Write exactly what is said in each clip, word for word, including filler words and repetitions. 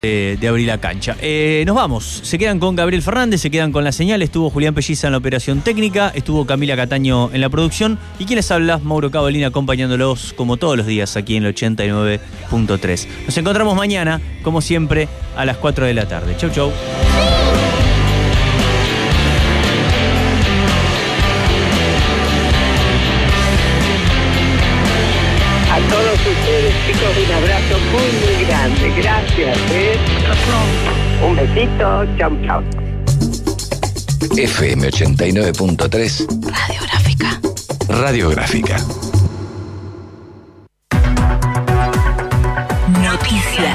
De, de abrir la cancha. Eh, nos vamos. Se quedan con Gabriel Fernández, se quedan con la señal. Estuvo Julián Pelliza en la operación técnica, estuvo Camila Cataño en la producción. ¿Y quién les habla? Mauro Cavolina, acompañándolos como todos los días aquí en el ochenta y nueve punto tres. Nos encontramos mañana, como siempre, a las cuatro de la tarde. Chau, chau. A todos ustedes, chicos, un abrazo muy, muy grande. Gracias, ¿eh? Un besito. Chau, chau. F M ochenta y nueve punto tres. Radiográfica. Radiográfica. Noticias.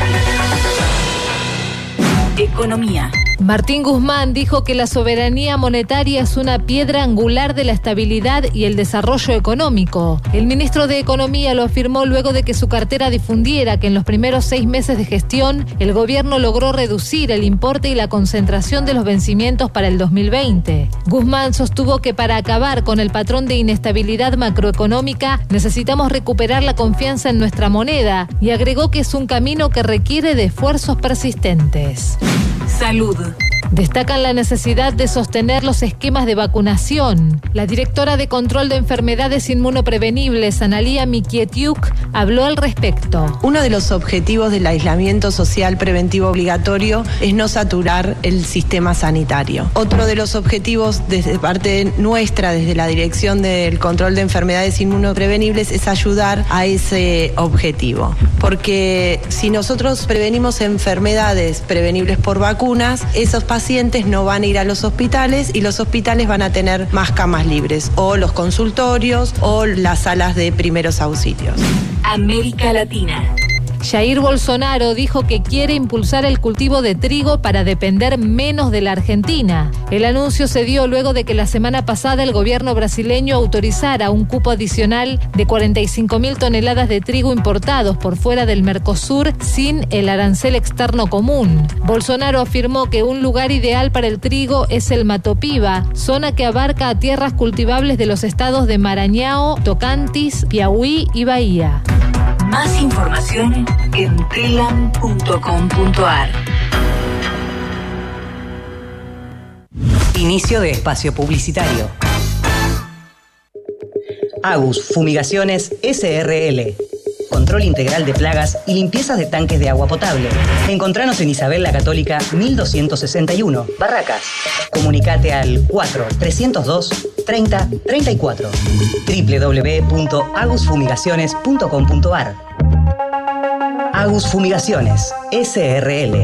Economía. Martín Guzmán dijo que la soberanía monetaria es una piedra angular de la estabilidad y el desarrollo económico. El ministro de Economía lo afirmó luego de que su cartera difundiera que en los primeros seis meses de gestión el gobierno logró reducir el importe y la concentración de los vencimientos para el dos mil veinte. Guzmán sostuvo que para acabar con el patrón de inestabilidad macroeconómica necesitamos recuperar la confianza en nuestra moneda y agregó que es un camino que requiere de esfuerzos persistentes. Salud. Destacan la necesidad de sostener los esquemas de vacunación. La directora de Control de Enfermedades Inmunoprevenibles, Analía Mikietiuk, habló al respecto. Uno de los objetivos del aislamiento social preventivo obligatorio es no saturar el sistema sanitario. Otro de los objetivos desde parte nuestra, desde la Dirección del Control de Enfermedades Inmunoprevenibles, es ayudar a ese objetivo. Porque si nosotros prevenimos enfermedades prevenibles por vacunas, esos pacientes pacientes no van a ir a los hospitales y los hospitales van a tener más camas libres, o los consultorios o las salas de primeros auxilios. América Latina. Jair Bolsonaro dijo que quiere impulsar el cultivo de trigo para depender menos de la Argentina. El anuncio se dio luego de que la semana pasada el gobierno brasileño autorizara un cupo adicional de cuarenta y cinco mil toneladas de trigo importados por fuera del Mercosur sin el arancel externo común. Bolsonaro afirmó que un lugar ideal para el trigo es el Matopiba, zona que abarca a tierras cultivables de los estados de Maranhão, Tocantins, Piauí y Bahía. Más información en telam punto com punto ar. Inicio de espacio publicitario. Agus Fumigaciones S R L. Control integral de plagas y limpiezas de tanques de agua potable. Encontranos en Isabel la Católica mil doscientos sesenta y uno, Barracas. Comunicate al cuatro trescientos dos treinta treinta y cuatro. doble u doble u doble u punto agus fumigaciones punto com punto ar. Agus Fumigaciones S R L.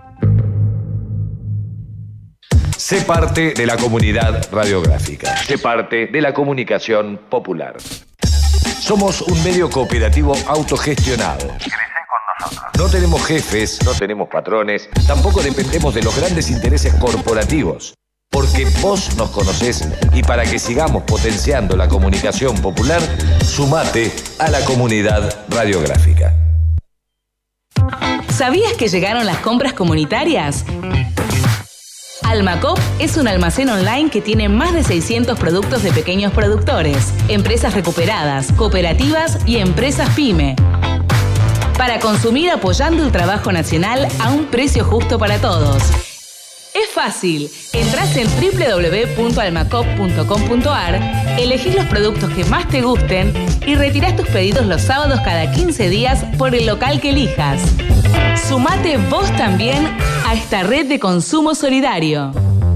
Sé parte de la comunidad radiográfica. Sé parte de la comunicación popular. Somos un medio cooperativo autogestionado. No tenemos jefes, no tenemos patrones, tampoco dependemos de los grandes intereses corporativos. Porque vos nos conocés y para que sigamos potenciando la comunicación popular, sumate a la comunidad radiográfica. ¿Sabías que llegaron las compras comunitarias? Almacop es un almacén online que tiene más de seiscientos productos de pequeños productores, empresas recuperadas, cooperativas y empresas pyme. Para consumir apoyando el trabajo nacional a un precio justo para todos. Es fácil. Entrás en doble u doble u doble u punto almacop punto com punto ar, elegís los productos que más te gusten y retirás tus pedidos los sábados cada quince días por el local que elijas. Sumate vos también a esta red de consumo solidario.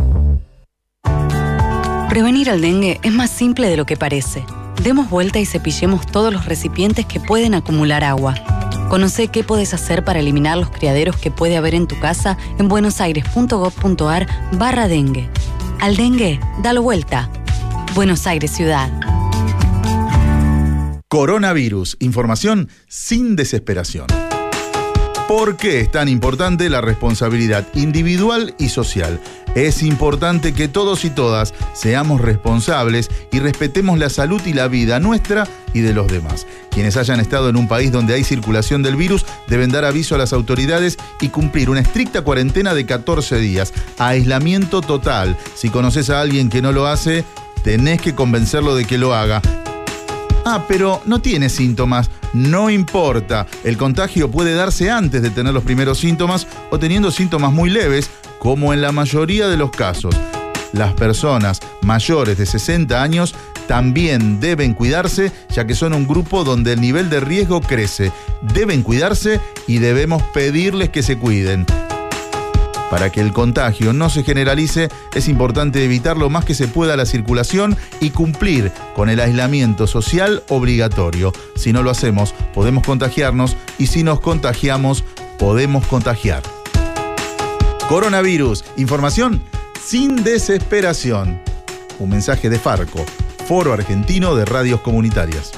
Prevenir el dengue es más simple de lo que parece. Demos vuelta y cepillemos todos los recipientes que pueden acumular agua. Conoce qué podés hacer para eliminar los criaderos que puede haber en tu casa en buenosaires punto gov punto ar barra dengue. Al dengue, dalo vuelta. Buenos Aires Ciudad. Coronavirus. Información sin desesperación. ¿Por qué es tan importante la responsabilidad individual y social? Es importante que todos y todas seamos responsables y respetemos la salud y la vida nuestra y de los demás. Quienes hayan estado en un país donde hay circulación del virus deben dar aviso a las autoridades y cumplir una estricta cuarentena de catorce días. Aislamiento total. Si conoces a alguien que no lo hace, tenés que convencerlo de que lo haga. Ah, pero no tiene síntomas. No importa. El contagio puede darse antes de tener los primeros síntomas o teniendo síntomas muy leves, como en la mayoría de los casos. Las personas mayores de sesenta años también deben cuidarse, ya que son un grupo donde el nivel de riesgo crece. Deben cuidarse y debemos pedirles que se cuiden. Para que el contagio no se generalice, es importante evitar lo más que se pueda la circulación y cumplir con el aislamiento social obligatorio. Si no lo hacemos, podemos contagiarnos y si nos contagiamos, podemos contagiar. Coronavirus, información sin desesperación. Un mensaje de Farco, Foro Argentino de Radios Comunitarias.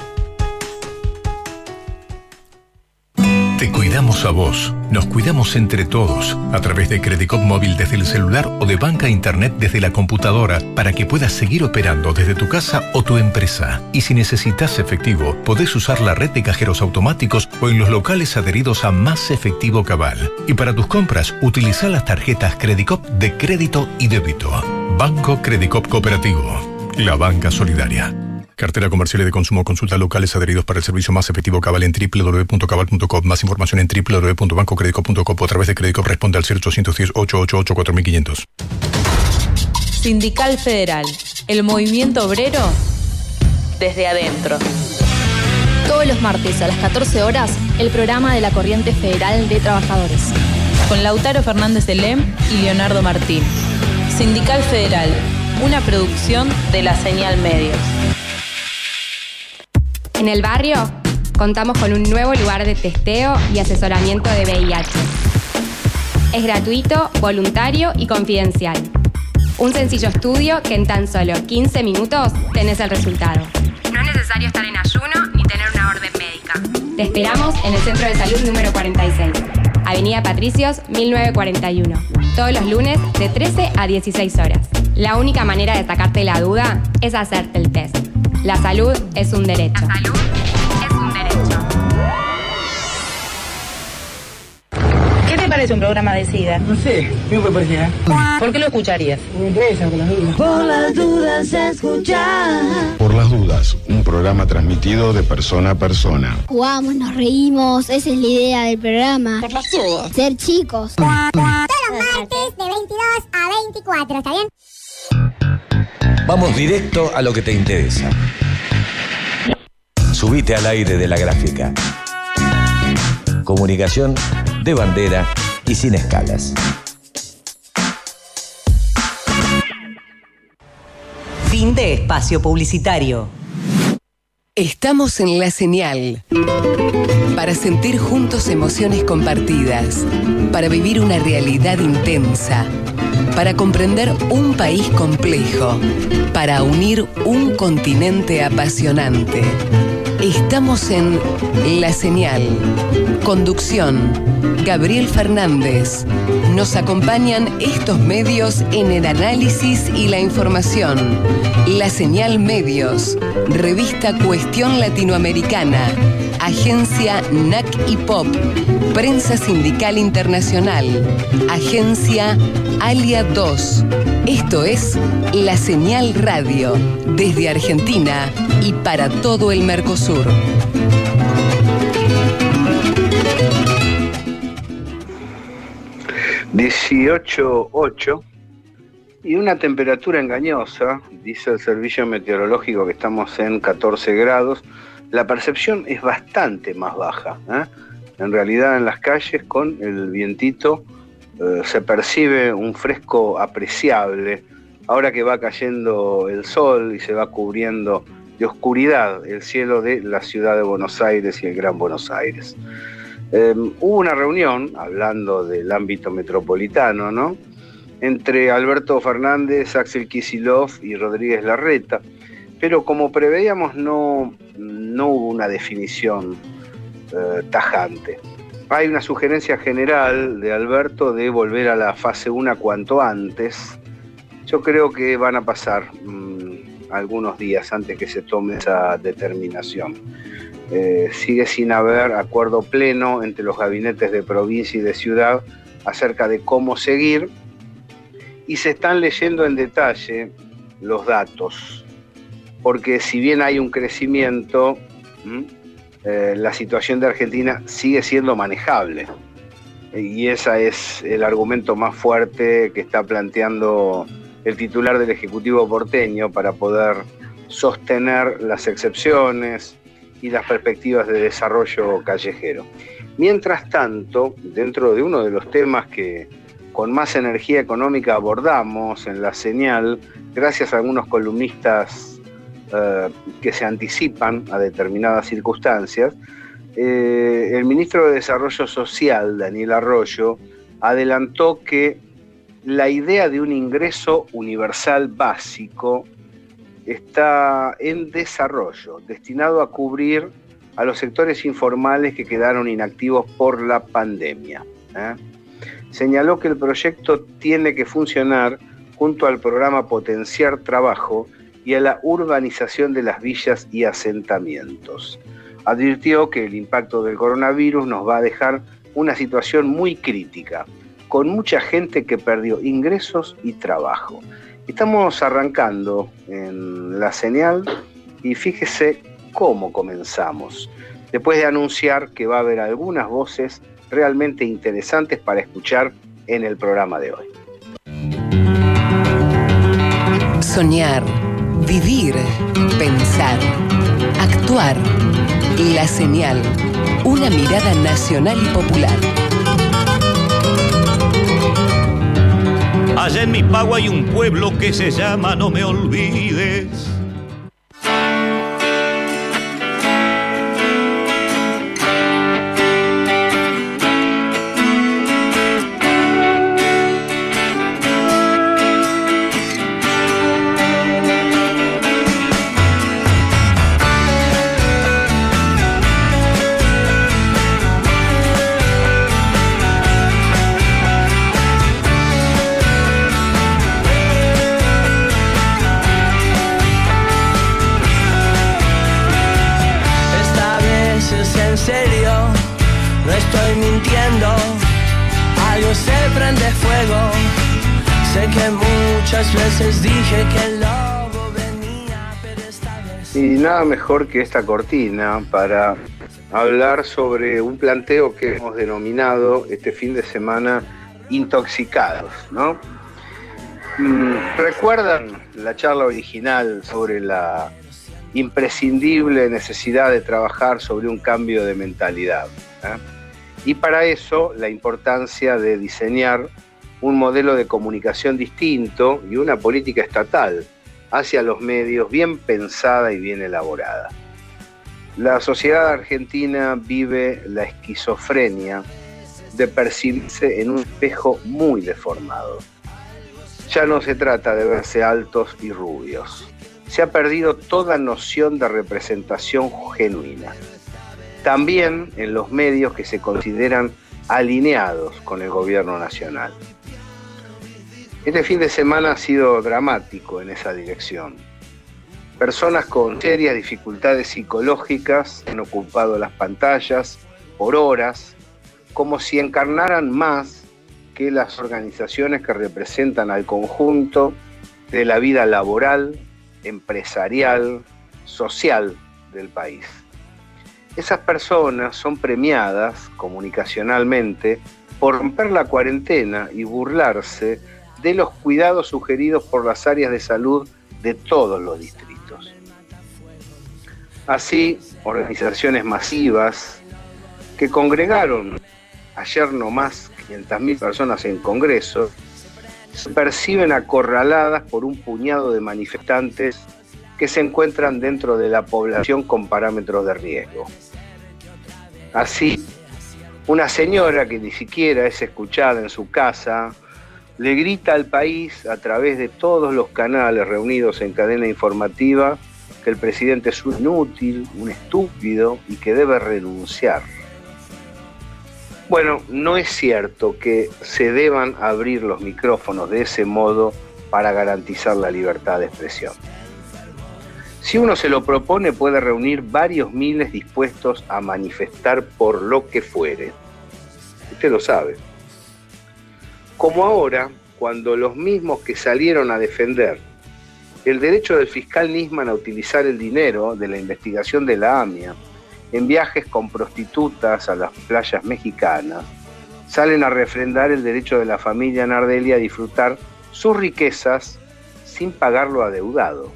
Te cuidamos a vos, nos cuidamos entre todos, a través de Credicop Móvil desde el celular o de banca internet desde la computadora, para que puedas seguir operando desde tu casa o tu empresa. Y si necesitas efectivo, podés usar la red de cajeros automáticos o en los locales adheridos a Más Efectivo Cabal. Y para tus compras, utiliza las tarjetas Credicop de crédito y débito. Banco Credicop Cooperativo, la banca solidaria. Cartera comercial y de consumo. Consulta locales adheridos para el servicio Más Efectivo Cabal en doble u doble u doble u punto cabal punto com. Más información en doble u doble u doble u punto banco credicop punto com o a través de Credicop. Responde al cero ochocientos diez, ochocientos ochenta y ocho, cuatro mil quinientos. Sindical Federal. El movimiento obrero desde adentro. Todos los martes a las catorce horas, el programa de la Corriente Federal de Trabajadores. Con Lautaro Fernández de Lem y Leonardo Martín. Sindical Federal. Una producción de La Señal Medios. En el barrio, contamos con un nuevo lugar de testeo y asesoramiento de V I H. Es gratuito, voluntario y confidencial. Un sencillo estudio que en tan solo quince minutos tenés el resultado. No es necesario estar en ayuno ni tener una orden médica. Te esperamos en el Centro de Salud número cuarenta y seis, Avenida Patricios, mil novecientos cuarenta y uno. Todos los lunes de trece a dieciséis horas. La única manera de sacarte la duda es hacerte el test. La salud es un derecho. La salud es un derecho. ¿Qué te parece un programa de SIDA? No sé, me parecía. ¿Por qué lo escucharías? Me interesa, por las dudas. Por las dudas escuchar. Por las dudas, un programa transmitido de persona a persona. Jugamos, nos reímos, esa es la idea del programa. Por las dudas. Ser chicos. Todos los martes de veintidós a veinticuatro, ¿está bien? Vamos directo a lo que te interesa. Subite al aire de la gráfica. Comunicación de bandera y sin escalas. Fin de espacio publicitario. Estamos en La Señal para sentir juntos emociones compartidas, para vivir una realidad intensa, para comprender un país complejo, para unir un continente apasionante. Estamos en La Señal. Conducción, Gabriel Fernández. Nos acompañan estos medios en el análisis y la información. La Señal Medios, revista Cuestión Latinoamericana, agencia N A C y Pop, Prensa Sindical Internacional, agencia Alia dos. Esto es La Señal Radio, desde Argentina y para todo el Mercosur. dieciocho punto ocho y una temperatura engañosa, dice el servicio meteorológico que estamos en catorce grados. La percepción es bastante más baja, ¿eh? En realidad en las calles con el vientito eh, se percibe un fresco apreciable. Ahora que va cayendo el sol y se va cubriendo de oscuridad el cielo de la ciudad de Buenos Aires y el Gran Buenos Aires. Eh, hubo una reunión, hablando del ámbito metropolitano, ¿no?, entre Alberto Fernández, Axel Kicillof y Rodríguez Larreta, pero como preveíamos no, no hubo una definición eh, tajante. Hay una sugerencia general de Alberto de volver a la fase uno cuanto antes. Yo creo que van a pasar mmm, algunos días antes que se tome esa determinación. Eh, sigue sin haber acuerdo pleno entre los gabinetes de provincia y de ciudad acerca de cómo seguir, y se están leyendo en detalle los datos. porque si bien hay un crecimiento, eh, la situación de Argentina sigue siendo manejable. Y ese es el argumento más fuerte que está planteando el titular del Ejecutivo porteño para poder sostener las excepciones y las perspectivas de desarrollo callejero. Mientras tanto, dentro de uno de los temas que con más energía económica abordamos en La Señal, gracias a algunos columnistas eh, que se anticipan a determinadas circunstancias, eh, el ministro de Desarrollo Social, Daniel Arroyo, adelantó que la idea de un ingreso universal básico está en desarrollo, destinado a cubrir a los sectores informales que quedaron inactivos por la pandemia. ¿eh? Señaló que el proyecto tiene que funcionar junto al programa Potenciar Trabajo y a la urbanización de las villas y asentamientos. Advirtió que el impacto del coronavirus nos va a dejar una situación muy crítica, con mucha gente que perdió ingresos y trabajo. Estamos arrancando en La Señal y fíjese cómo comenzamos, después de anunciar que va a haber algunas voces realmente interesantes para escuchar en el programa de hoy. Soñar, vivir, pensar, actuar. La Señal, una mirada nacional y popular. Allá en mi pago hay un pueblo que se llama No Me Olvides. Veces dije que el lobo venía, pero esta vez... Y nada mejor que esta cortina para hablar sobre un planteo que hemos denominado este fin de semana Intoxicados, ¿no? ¿Recuerdan la charla original sobre la imprescindible necesidad de trabajar sobre un cambio de mentalidad? ¿eh? Y para eso la importancia de diseñar un modelo de comunicación distinto y una política estatal hacia los medios bien pensada y bien elaborada. La sociedad argentina vive la esquizofrenia de percibirse en un espejo muy deformado. Ya no se trata de verse altos y rubios. Se ha perdido toda noción de representación genuina. También en los medios que se consideran alineados con el gobierno nacional. Este fin de semana ha sido dramático en esa dirección. Personas con serias dificultades psicológicas han ocupado las pantallas por horas, como si encarnaran más que las organizaciones que representan al conjunto de la vida laboral, empresarial, social del país. Esas personas son premiadas comunicacionalmente por romper la cuarentena y burlarse de los cuidados sugeridos por las áreas de salud de todos los distritos. Así, organizaciones masivas que congregaron ayer nomás quinientas mil personas en Congreso, se perciben acorraladas por un puñado de manifestantes que se encuentran dentro de la población con parámetros de riesgo. Así, una señora que ni siquiera es escuchada en su casa, le grita al país a través de todos los canales reunidos en cadena informativa que el presidente es un inútil, un estúpido y que debe renunciar. Bueno, no es cierto que se deban abrir los micrófonos de ese modo para garantizar la libertad de expresión. Si uno se lo propone, puede reunir varios miles dispuestos a manifestar por lo que fuere. Usted lo sabe. Como ahora, cuando los mismos que salieron a defender el derecho del fiscal Nisman a utilizar el dinero de la investigación de la AMIA en viajes con prostitutas a las playas mexicanas, salen a refrendar el derecho de la familia Nardelli a disfrutar sus riquezas sin pagar lo adeudado.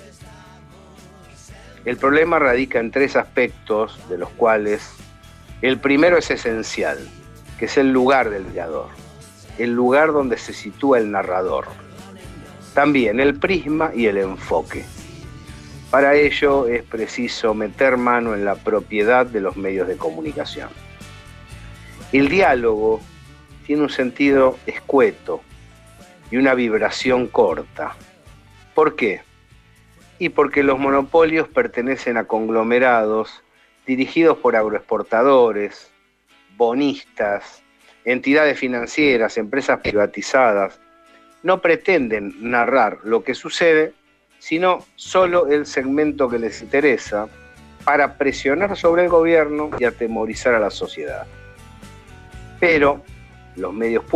El problema radica en tres aspectos, de los cuales el primero es esencial, que es el lugar del creador, el lugar donde se sitúa el narrador. También el prisma y el enfoque. Para ello es preciso meter mano en la propiedad de los medios de comunicación. El diálogo tiene un sentido escueto y una vibración corta. ¿Por qué? Y porque los monopolios pertenecen a conglomerados dirigidos por agroexportadores, bonistas, entidades financieras, empresas privatizadas. No pretenden narrar lo que sucede, sino solo el segmento que les interesa para presionar sobre el gobierno y atemorizar a la sociedad. Pero los medios